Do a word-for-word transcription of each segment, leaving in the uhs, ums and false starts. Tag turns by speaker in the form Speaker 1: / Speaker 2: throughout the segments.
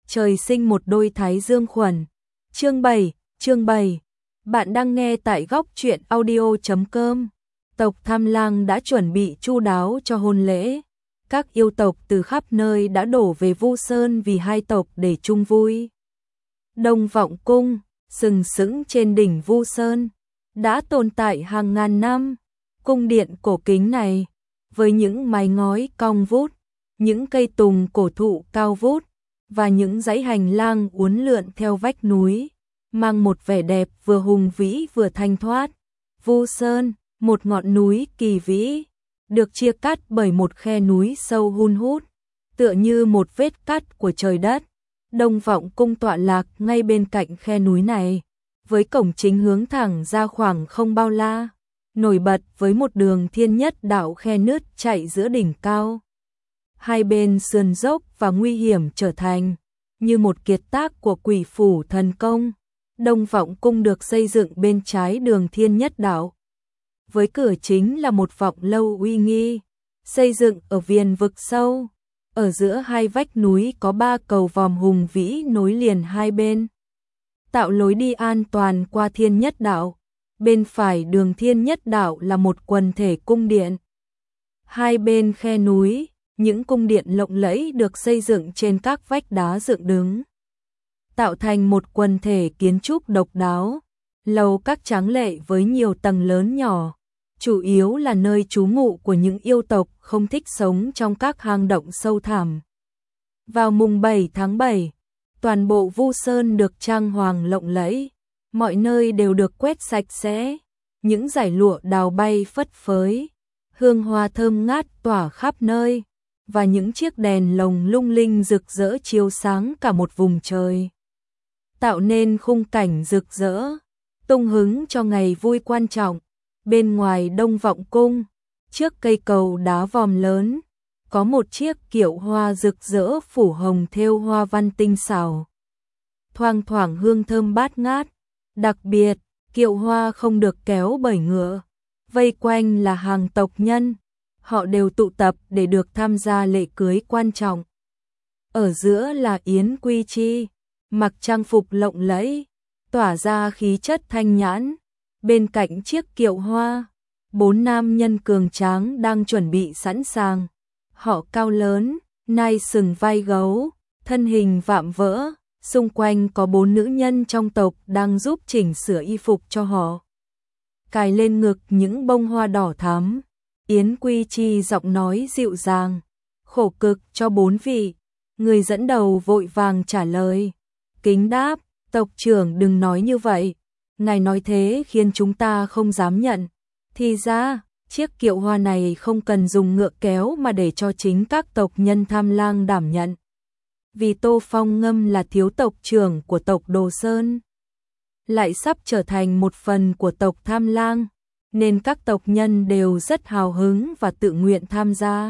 Speaker 1: trời sinh một đôi thái dương khuẩn. Chương bảy, chương bảy. Bạn đang nghe tại góc truyện audio chấm com. Tộc Tham Lang đã chuẩn bị chu đáo cho hôn lễ. Các yêu tộc từ khắp nơi đã đổ về Vu Sơn vì hai tộc để chung vui. Đông Vọng Cung, sừng sững trên đỉnh Vu Sơn, đã tồn tại hàng ngàn năm. Cung điện cổ kính này, với những mái ngói cong vút, những cây tùng cổ thụ cao vút, và những dãy hành lang uốn lượn theo vách núi, mang một vẻ đẹp vừa hùng vĩ vừa thanh thoát. Vu Sơn, một ngọn núi kỳ vĩ, được chia cắt bởi một khe núi sâu hun hút, tựa như một vết cắt của trời đất. Đông Vọng Cung tọa lạc ngay bên cạnh khe núi này, với cổng chính hướng thẳng ra khoảng không bao la, nổi bật với một đường thiên nhất đạo khe nứt chạy giữa đỉnh cao. Hai bên sườn dốc và nguy hiểm trở thành như một kiệt tác của quỷ phủ thần công. Đông Vọng Cung được xây dựng bên trái đường thiên nhất đạo. Với cửa chính là một vọng lâu uy nghi, xây dựng ở viền vực sâu. Ở giữa hai vách núi có ba cầu vòm hùng vĩ nối liền hai bên, tạo lối đi an toàn qua thiên nhất đạo. Bên phải đường thiên nhất đạo là một quần thể cung điện. Hai bên khe núi, những cung điện lộng lẫy được xây dựng trên các vách đá dựng đứng, tạo thành một quần thể kiến trúc độc đáo. Lầu các tráng lệ với nhiều tầng lớn nhỏ, chủ yếu là nơi trú ngụ của những yêu tộc không thích sống trong các hang động sâu thẳm. Vào mùng bảy tháng bảy, toàn bộ Vu Sơn được trang hoàng lộng lẫy, mọi nơi đều được quét sạch sẽ, những dải lụa đào bay phất phới, hương hoa thơm ngát tỏa khắp nơi, và những chiếc đèn lồng lung linh rực rỡ chiếu sáng cả một vùng trời, tạo nên khung cảnh rực rỡ, tung hứng cho ngày vui quan trọng. Bên ngoài Đông Vọng Cung, trước cây cầu đá vòm lớn, có một chiếc kiệu hoa rực rỡ phủ hồng thêu hoa văn tinh xảo, thoang thoảng hương thơm bát ngát. Đặc biệt, kiệu hoa không được kéo bởi ngựa, vây quanh là hàng tộc nhân, họ đều tụ tập để được tham gia lễ cưới quan trọng. Ở giữa là Yến Quy Chi, mặc trang phục lộng lẫy, tỏa ra khí chất thanh nhãn. Bên cạnh chiếc kiệu hoa, bốn nam nhân cường tráng đang chuẩn bị sẵn sàng. Họ cao lớn, nai sừng vai gấu, thân hình vạm vỡ. Xung quanh có bốn nữ nhân trong tộc đang giúp chỉnh sửa y phục cho họ, cài lên ngực những bông hoa đỏ thắm. Yến Quy Chi giọng nói dịu dàng, khổ cực cho bốn vị. Người dẫn đầu vội vàng trả lời, kính đáp, tộc trưởng đừng nói như vậy, ngài nói thế khiến chúng ta không dám nhận. Thì ra, chiếc kiệu hoa này không cần dùng ngựa kéo mà để cho chính các tộc nhân Tham Lang đảm nhận. Vì Tô Phong Ngâm là thiếu tộc trưởng của tộc Đồ Sơn, lại sắp trở thành một phần của tộc Tham Lang, nên các tộc nhân đều rất hào hứng và tự nguyện tham gia.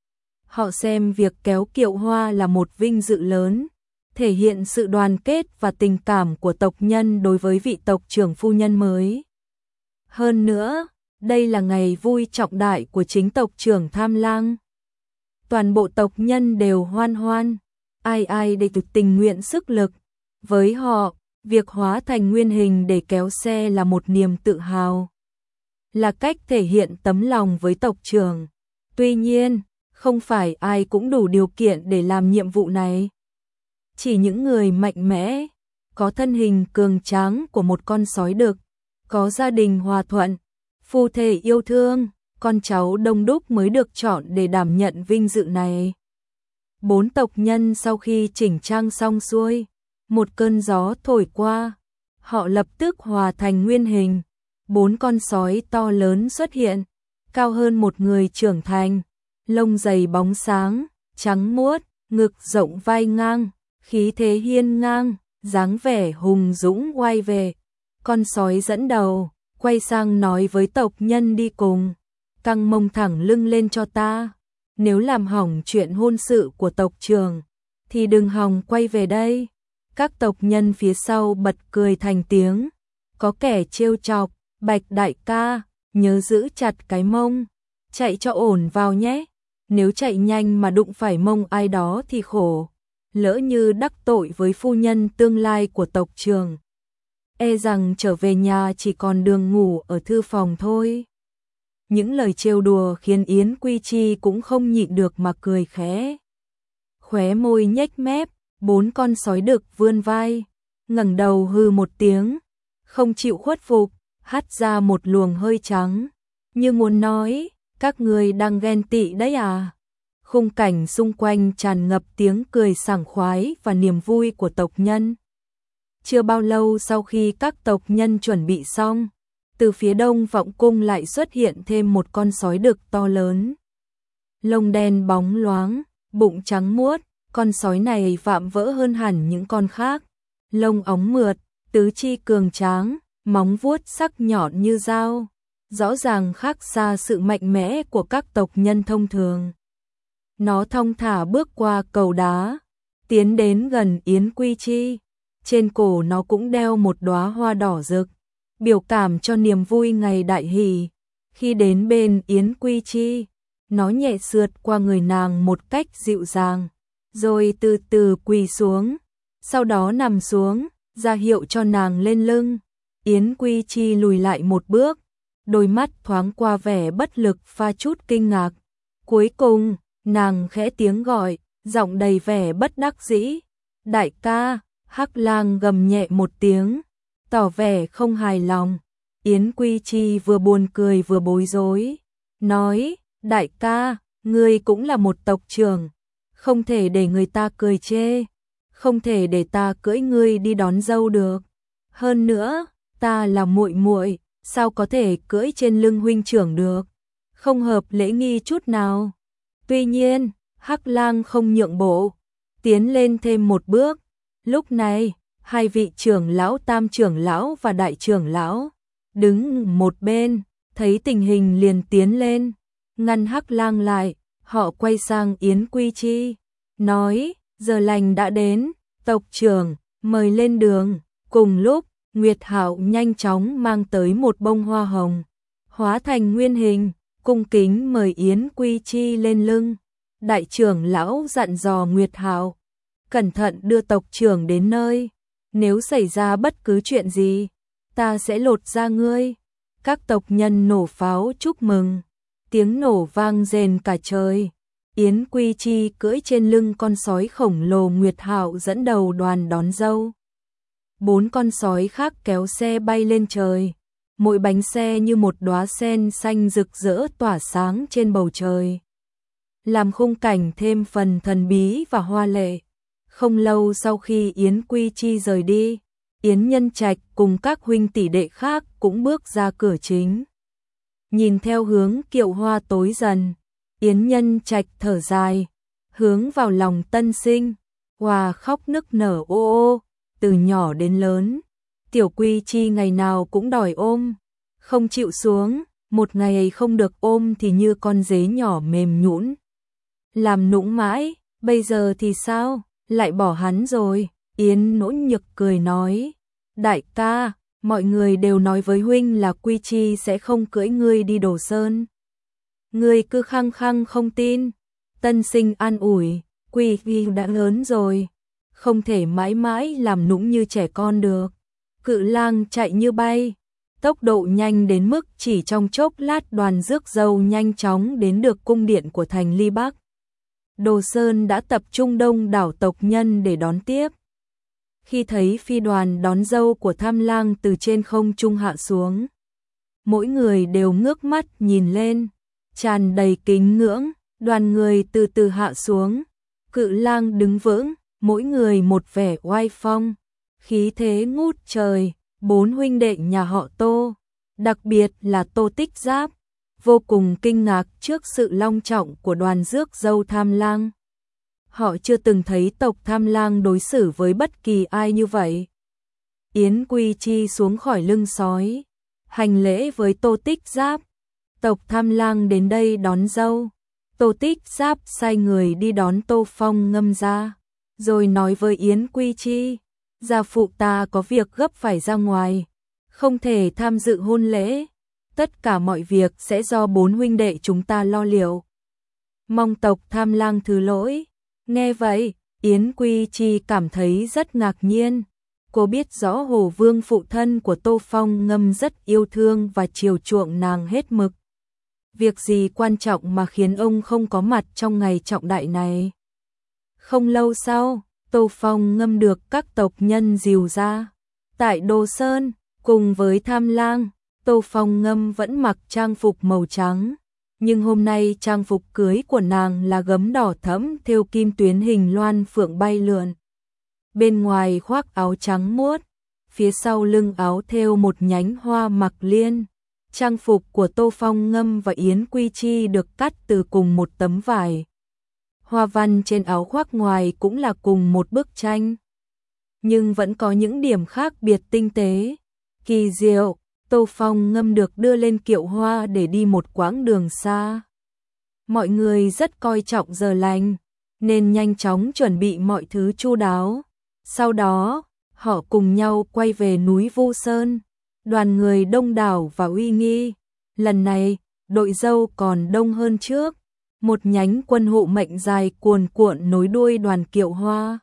Speaker 1: Họ xem việc kéo kiệu hoa là một vinh dự lớn, thể hiện sự đoàn kết và tình cảm của tộc nhân đối với vị tộc trưởng phu nhân mới. Hơn nữa, đây là ngày vui trọng đại của chính tộc trưởng Tham Lang. Toàn bộ tộc nhân đều hoan hoan, ai ai đều tình nguyện sức lực. Với họ, việc hóa thành nguyên hình để kéo xe là một niềm tự hào, là cách thể hiện tấm lòng với tộc trưởng. Tuy nhiên, không phải ai cũng đủ điều kiện để làm nhiệm vụ này. Chỉ những người mạnh mẽ, có thân hình cường tráng của một con sói đực, có gia đình hòa thuận, phu thê yêu thương, con cháu đông đúc mới được chọn để đảm nhận vinh dự này. Bốn tộc nhân sau khi chỉnh trang xong xuôi, một cơn gió thổi qua, họ lập tức hòa thành nguyên hình. Bốn con sói to lớn xuất hiện, cao hơn một người trưởng thành, lông dày bóng sáng, trắng muốt, ngực rộng vai ngang, khí thế hiên ngang, dáng vẻ hùng dũng oai vệ. Con sói dẫn đầu, quay sang nói với tộc nhân đi cùng, căng mông thẳng lưng lên cho ta. Nếu làm hỏng chuyện hôn sự của tộc trưởng, thì đừng hòng quay về đây. Các tộc nhân phía sau bật cười thành tiếng, có kẻ trêu chọc, Bạch đại ca, nhớ giữ chặt cái mông, chạy cho ổn vào nhé. Nếu chạy nhanh mà đụng phải mông ai đó thì khổ. lỡ như đắc tội với phu nhân tương lai của tộc trưởng, e rằng trở về nhà chỉ còn đường ngủ ở thư phòng thôi. Những lời trêu đùa khiến Yến Quy Chi cũng không nhịn được mà cười khẽ. Khóe môi nhếch mép, bốn con sói đực vươn vai, ngẩng đầu hừ một tiếng, không chịu khuất phục, hắt ra một luồng hơi trắng, như muốn nói, các người đang ghen tị đấy à. Khung cảnh xung quanh tràn ngập tiếng cười sảng khoái và niềm vui của tộc nhân. Chưa bao lâu sau khi các tộc nhân chuẩn bị xong, từ phía đông vọng cung lại xuất hiện thêm một con sói đực to lớn. Lông đen bóng loáng, bụng trắng muốt, con sói này vạm vỡ hơn hẳn những con khác. Lông óng mượt, tứ chi cường tráng, móng vuốt sắc nhọn như dao, rõ ràng khác xa sự mạnh mẽ của các tộc nhân thông thường. Nó thong thả bước qua cầu đá, tiến đến gần Yến Quy Chi. Trên cổ nó cũng đeo một đóa hoa đỏ rực, biểu cảm cho niềm vui ngày đại hỷ. Khi đến bên Yến Quy Chi, nó nhẹ sượt qua người nàng một cách dịu dàng, rồi từ từ quỳ xuống, sau đó nằm xuống, ra hiệu cho nàng lên lưng. Yến Quy Chi lùi lại một bước, đôi mắt thoáng qua vẻ bất lực pha chút kinh ngạc. Cuối cùng, nàng khẽ tiếng gọi, giọng đầy vẻ bất đắc dĩ. Đại ca. Hắc Lang gầm nhẹ một tiếng, tỏ vẻ không hài lòng. Yến Quy Chi vừa buồn cười vừa bối rối, nói, đại ca, ngươi cũng là một tộc trưởng, không thể để người ta cười chê, không thể để ta cưỡi ngươi đi đón dâu được. Hơn nữa, ta là muội muội, sao có thể cưỡi trên lưng huynh trưởng được, không hợp lễ nghi chút nào. Tuy nhiên, Hắc Lang không nhượng bộ, tiến lên thêm một bước. Lúc này, hai vị trưởng lão, tam trưởng lão và đại trưởng lão đứng một bên, thấy tình hình liền tiến lên, ngăn Hắc Lang lại. Họ quay sang Yến Quy Chi, nói, giờ lành đã đến, tộc trưởng, mời lên đường. Cùng lúc, Nguyệt Hạo nhanh chóng mang tới một bông hoa hồng, hóa thành nguyên hình, cung kính mời Yến Quy Chi lên lưng. Đại trưởng lão dặn dò Nguyệt Hạo, cẩn thận đưa tộc trưởng đến nơi, nếu xảy ra bất cứ chuyện gì, ta sẽ lột da ngươi. Các tộc nhân nổ pháo chúc mừng, tiếng nổ vang rền cả trời. Yến Quy Chi cưỡi trên lưng con sói khổng lồ, Nguyệt Hạo dẫn đầu đoàn đón dâu. Bốn con sói khác kéo xe bay lên trời, mỗi bánh xe như một đóa sen xanh rực rỡ tỏa sáng trên bầu trời, làm khung cảnh thêm phần thần bí và hoa lệ. Không lâu sau khi Yến Quy Chi rời đi, Yến Nhân Trạch cùng các huynh tỷ đệ khác cũng bước ra cửa chính. Nhìn theo hướng kiệu hoa tối dần, Yến Nhân Trạch thở dài, hướng vào lòng tân sinh, hòa khóc nức nở ô ô. Từ nhỏ đến lớn, Tiểu Quy Chi ngày nào cũng đòi ôm, không chịu xuống, một ngày không được ôm thì như con dế nhỏ mềm nhũn, làm nũng mãi. Bây giờ thì sao, lại bỏ hắn rồi? Yến Nỗn Nhược cười nói, đại ca, mọi người đều nói với huynh là Quy Chi sẽ không cưỡi ngươi đi Đồ Sơn, ngươi cứ khăng khăng không tin. Tân sinh an ủi, Quy Chi đã lớn rồi, không thể mãi mãi làm nũng như trẻ con được. Cự lang chạy như bay, tốc độ nhanh đến mức chỉ trong chốc lát đoàn rước dâu nhanh chóng đến được cung điện của thành Ly Bắc. Đồ Sơn đã tập trung đông đảo tộc nhân để đón tiếp. Khi thấy phi đoàn đón dâu của Tham Lang từ trên không trung hạ xuống, mỗi người đều ngước mắt nhìn lên, tràn đầy kính ngưỡng. Đoàn người từ từ hạ xuống, Cự Lang đứng vững, mỗi người một vẻ oai phong, khí thế ngút trời. Bốn huynh đệ nhà họ Tô, đặc biệt là Tô Tích Giáp, vô cùng kinh ngạc trước sự long trọng của đoàn rước dâu Tham Lang. Họ chưa từng thấy tộc Tham Lang đối xử với bất kỳ ai như vậy. Yến Quy Chi xuống khỏi lưng sói, hành lễ với Tô Tích Giáp. Tộc Tham Lang đến đây đón dâu. Tô Tích Giáp sai người đi đón Tô Phong Ngâm ra, rồi nói với Yến Quy Chi, gia phụ ta có việc gấp phải ra ngoài, không thể tham dự hôn lễ. Tất cả mọi việc sẽ do bốn huynh đệ chúng ta lo liệu. Mong tộc Tham Lang thứ lỗi. Nghe vậy, Yến Quy Chi cảm thấy rất ngạc nhiên. Cô biết rõ Hồ Vương phụ thân của Tô Phong Ngâm rất yêu thương và chiều chuộng nàng hết mực. Việc gì quan trọng mà khiến ông không có mặt trong ngày trọng đại này? Không lâu sau, Tô Phong Ngâm được các tộc nhân dìu ra. Tại Đồ Sơn, cùng với Tham Lang, Tô Phong Ngâm vẫn mặc trang phục màu trắng. Nhưng hôm nay trang phục cưới của nàng là gấm đỏ thẫm thêu kim tuyến hình loan phượng bay lượn. Bên ngoài khoác áo trắng muốt, phía sau lưng áo thêu một nhánh hoa mặc liên. Trang phục của Tô Phong Ngâm và Yến Quy Chi được cắt từ cùng một tấm vải. Hoa văn trên áo khoác ngoài cũng là cùng một bức tranh. Nhưng vẫn có những điểm khác biệt tinh tế, kỳ diệu. Tô Phong Ngâm được đưa lên kiệu hoa để đi một quãng đường xa. Mọi người rất coi trọng giờ lành, nên nhanh chóng chuẩn bị mọi thứ chu đáo. Sau đó, họ cùng nhau quay về núi Vu Sơn. Đoàn người đông đảo và uy nghi. Lần này, đội dâu còn đông hơn trước. Một nhánh quân hộ mệnh dài cuồn cuộn nối đuôi đoàn kiệu hoa,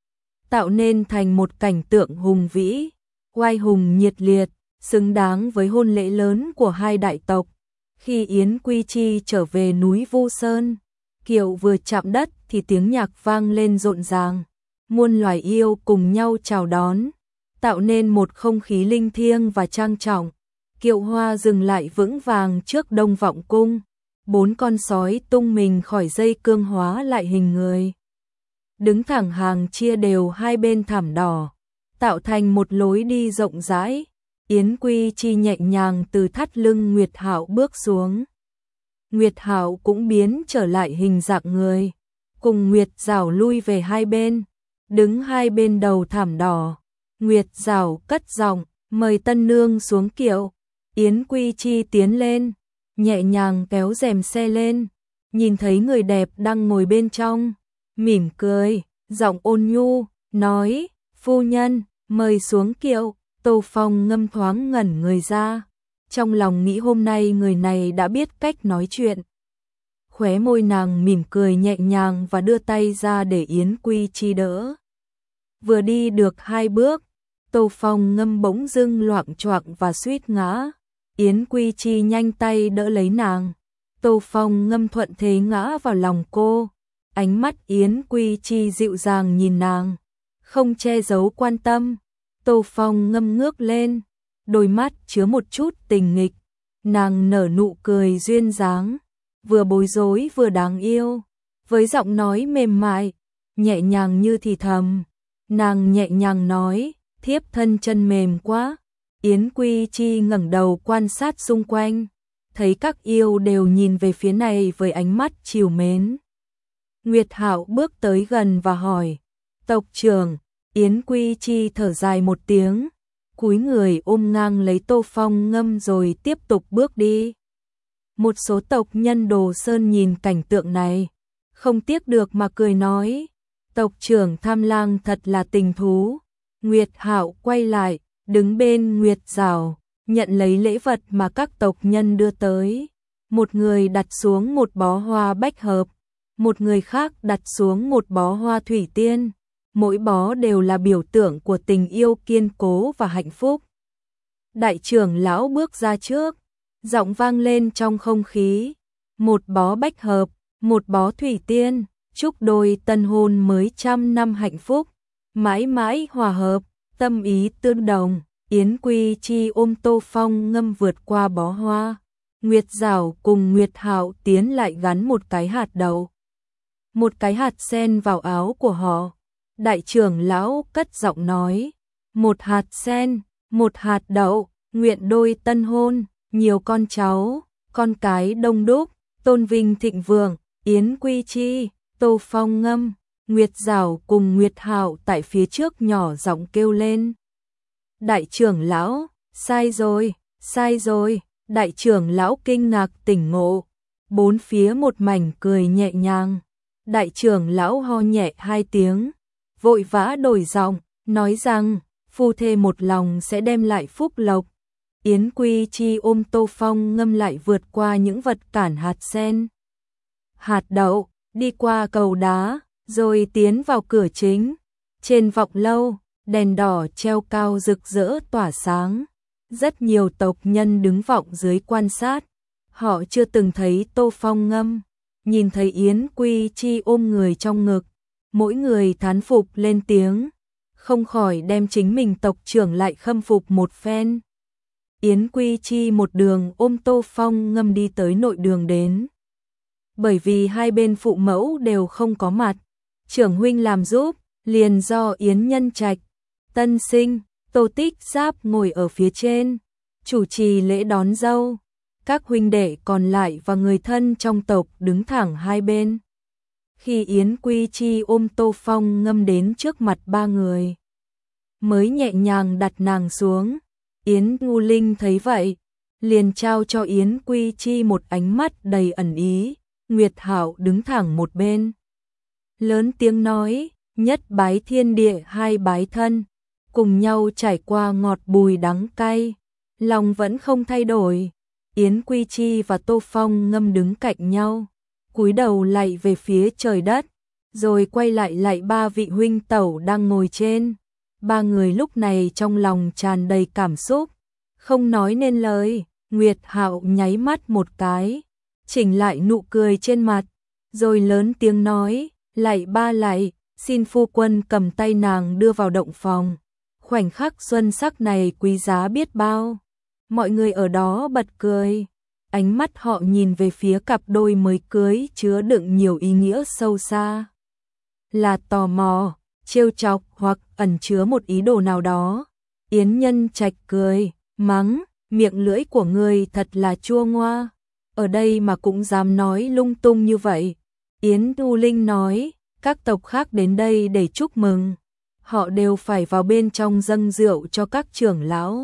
Speaker 1: tạo nên thành một cảnh tượng hùng vĩ, oai hùng nhiệt liệt, xứng đáng với hôn lễ lớn của hai đại tộc. Khi Yến Quy Chi trở về núi Vu Sơn, kiệu vừa chạm đất thì tiếng nhạc vang lên rộn ràng. Muôn loài yêu cùng nhau chào đón, tạo nên một không khí linh thiêng và trang trọng. Kiệu hoa dừng lại vững vàng trước Đông Vọng Cung. Bốn con sói tung mình khỏi dây cương hóa lại hình người, đứng thẳng hàng chia đều hai bên thảm đỏ, tạo thành một lối đi rộng rãi. Yến Quy Chi nhẹ nhàng từ thắt lưng Nguyệt Hạo bước xuống. Nguyệt Hạo cũng biến trở lại hình dạng người, cùng Nguyệt Giảo lui về hai bên, đứng hai bên đầu thảm đỏ. Nguyệt Giảo cất giọng, mời tân nương xuống kiệu. Yến Quy Chi tiến lên, nhẹ nhàng kéo rèm xe lên, nhìn thấy người đẹp đang ngồi bên trong, mỉm cười, giọng ôn nhu, nói, phu nhân, mời xuống kiệu. Tô Phong Ngâm thoáng ngẩn người ra, trong lòng nghĩ hôm nay người này đã biết cách nói chuyện. Khóe môi nàng mỉm cười nhẹ nhàng và đưa tay ra để Yến Quy Chi đỡ. Vừa đi được hai bước, Tô Phong Ngâm bỗng dưng loạng choạng và suýt ngã. Yến Quy Chi nhanh tay đỡ lấy nàng. Tô Phong Ngâm thuận thế ngã vào lòng cô. Ánh mắt Yến Quy Chi dịu dàng nhìn nàng, không che giấu quan tâm. Tô Phong Ngâm ngước lên, đôi mắt chứa một chút tình nghịch. Nàng nở nụ cười duyên dáng, vừa bối rối vừa đáng yêu, với giọng nói mềm mại, nhẹ nhàng như thì thầm. Nàng nhẹ nhàng nói, thiếp thân chân mềm quá. Yến Quy Chi ngẩng đầu quan sát xung quanh, thấy các yêu đều nhìn về phía này với ánh mắt trìu mến. Nguyệt Hạo bước tới gần và hỏi, tộc trưởng. Yến Quy Chi thở dài một tiếng, cúi người ôm ngang lấy Tô Phong Ngâm rồi tiếp tục bước đi. Một số tộc nhân Đồ Sơn nhìn cảnh tượng này, không tiếc được mà cười nói, tộc trưởng Tham Lang thật là tình thú. Nguyệt Hạo quay lại, đứng bên Nguyệt Giảo, nhận lấy lễ vật mà các tộc nhân đưa tới. Một người đặt xuống một bó hoa bách hợp, một người khác đặt xuống một bó hoa thủy tiên. Mỗi bó đều là biểu tượng của tình yêu kiên cố và hạnh phúc. Đại trưởng lão bước ra trước, giọng vang lên trong không khí, một bó bách hợp, một bó thủy tiên, chúc đôi tân hôn mới trăm năm hạnh phúc, mãi mãi hòa hợp, tâm ý tương đồng. Yến Quy Chi ôm Tô Phong Ngâm vượt qua bó hoa. Nguyệt Giảo cùng Nguyệt Hạo tiến lại gắn một cái hạt đậu, một cái hạt sen vào áo của họ. Đại trưởng lão cất giọng nói, một hạt sen, một hạt đậu, nguyện đôi tân hôn, nhiều con cháu, con cái đông đúc, tôn vinh thịnh vượng. Yến Quy Chi, Tô Phong Ngâm, Nguyệt Giảo cùng Nguyệt Hạo tại phía trước nhỏ giọng kêu lên. Đại trưởng lão, sai rồi, sai rồi. Đại trưởng lão kinh ngạc tỉnh ngộ, bốn phía một mảnh cười nhẹ nhàng. Đại trưởng lão ho nhẹ hai tiếng, vội vã đổi giọng, nói rằng, phu thê một lòng sẽ đem lại phúc lộc. Yến Quy Chi ôm Tô Phong Ngâm lại vượt qua những vật cản hạt sen, hạt đậu, đi qua cầu đá, rồi tiến vào cửa chính. Trên vọng lâu, đèn đỏ treo cao rực rỡ tỏa sáng. Rất nhiều tộc nhân đứng vọng dưới quan sát. Họ chưa từng thấy Tô Phong Ngâm. Nhìn thấy Yến Quy Chi ôm người trong ngực, mỗi người thán phục lên tiếng, không khỏi đem chính mình tộc trưởng lại khâm phục một phen. Yến Quy Chi một đường ôm Tô Phong Ngâm đi tới nội đường đến. Bởi vì hai bên phụ mẫu đều không có mặt, trưởng huynh làm giúp, liền do Yến Nhân Trạch, Tân Sinh, Tô Tích Giáp ngồi ở phía trên, chủ trì lễ đón dâu. Các huynh đệ còn lại và người thân trong tộc đứng thẳng hai bên. Khi Yến Quy Chi ôm Tô Phong Ngâm đến trước mặt ba người, mới nhẹ nhàng đặt nàng xuống. Yến Ngu Linh thấy vậy, liền trao cho Yến Quy Chi một ánh mắt đầy ẩn ý. Nguyệt Hạo đứng thẳng một bên, lớn tiếng nói, nhất bái thiên địa hai bái thân, cùng nhau trải qua ngọt bùi đắng cay, lòng vẫn không thay đổi. Yến Quy Chi và Tô Phong Ngâm đứng cạnh nhau, cúi đầu lạy về phía trời đất, rồi quay lại lạy ba vị huynh tẩu đang ngồi trên. Ba người lúc này trong lòng tràn đầy cảm xúc, không nói nên lời. Nguyệt Hạo nháy mắt một cái, chỉnh lại nụ cười trên mặt, rồi lớn tiếng nói, lạy ba lạy, xin phu quân cầm tay nàng đưa vào động phòng. Khoảnh khắc xuân sắc này quý giá biết bao. Mọi người ở đó bật cười, ánh mắt họ nhìn về phía cặp đôi mới cưới chứa đựng nhiều ý nghĩa sâu xa. Là tò mò, trêu chọc hoặc ẩn chứa một ý đồ nào đó. Yến Nhân Trạch cười, mắng, miệng lưỡi của ngươi thật là chua ngoa, ở đây mà cũng dám nói lung tung như vậy. Yến Tu Linh nói, các tộc khác đến đây để chúc mừng, họ đều phải vào bên trong dâng rượu cho các trưởng lão.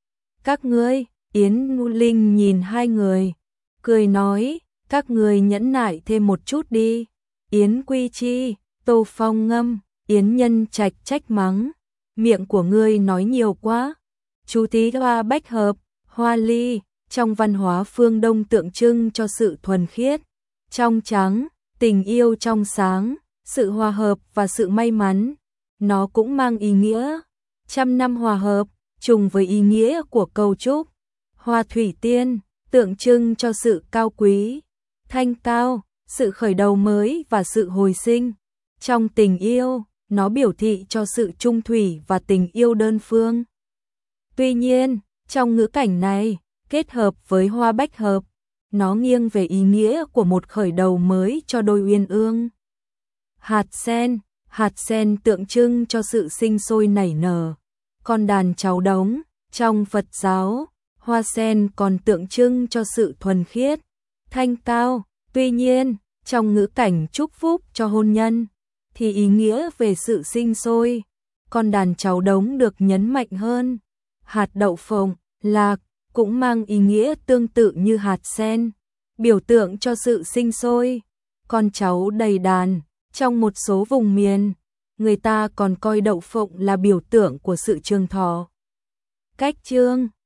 Speaker 1: Các ngươi, Yến Nu Linh nhìn hai người, cười nói, các ngươi nhẫn nại thêm một chút đi. Yến Quy Chi, Tô Phong Ngâm, Yến Nhân Trạch trách mắng, miệng của ngươi nói nhiều quá. Chú thí hoa bách hợp, hoa ly, trong văn hóa phương Đông tượng trưng cho sự thuần khiết, trong trắng, tình yêu trong sáng, sự hòa hợp và sự may mắn. Nó cũng mang ý nghĩa trăm năm hòa hợp, trùng với ý nghĩa của câu chúc. Hoa thủy tiên, tượng trưng cho sự cao quý, thanh cao, sự khởi đầu mới và sự hồi sinh. Trong tình yêu, nó biểu thị cho sự trung thủy và tình yêu đơn phương. Tuy nhiên, trong ngữ cảnh này, kết hợp với hoa bách hợp, nó nghiêng về ý nghĩa của một khởi đầu mới cho đôi uyên ương. Hạt sen, hạt sen tượng trưng cho sự sinh sôi nảy nở. Con đàn cháu đống, trong Phật giáo, hoa sen còn tượng trưng cho sự thuần khiết, thanh cao. Tuy nhiên, trong ngữ cảnh chúc phúc cho hôn nhân, thì ý nghĩa về sự sinh sôi, con đàn cháu đống được nhấn mạnh hơn. Hạt đậu phộng, lạc, cũng mang ý nghĩa tương tự như hạt sen, biểu tượng cho sự sinh sôi, con cháu đầy đàn. Trong một số vùng miền, người ta còn coi đậu phộng là biểu tượng của sự trường thọ. Cách chương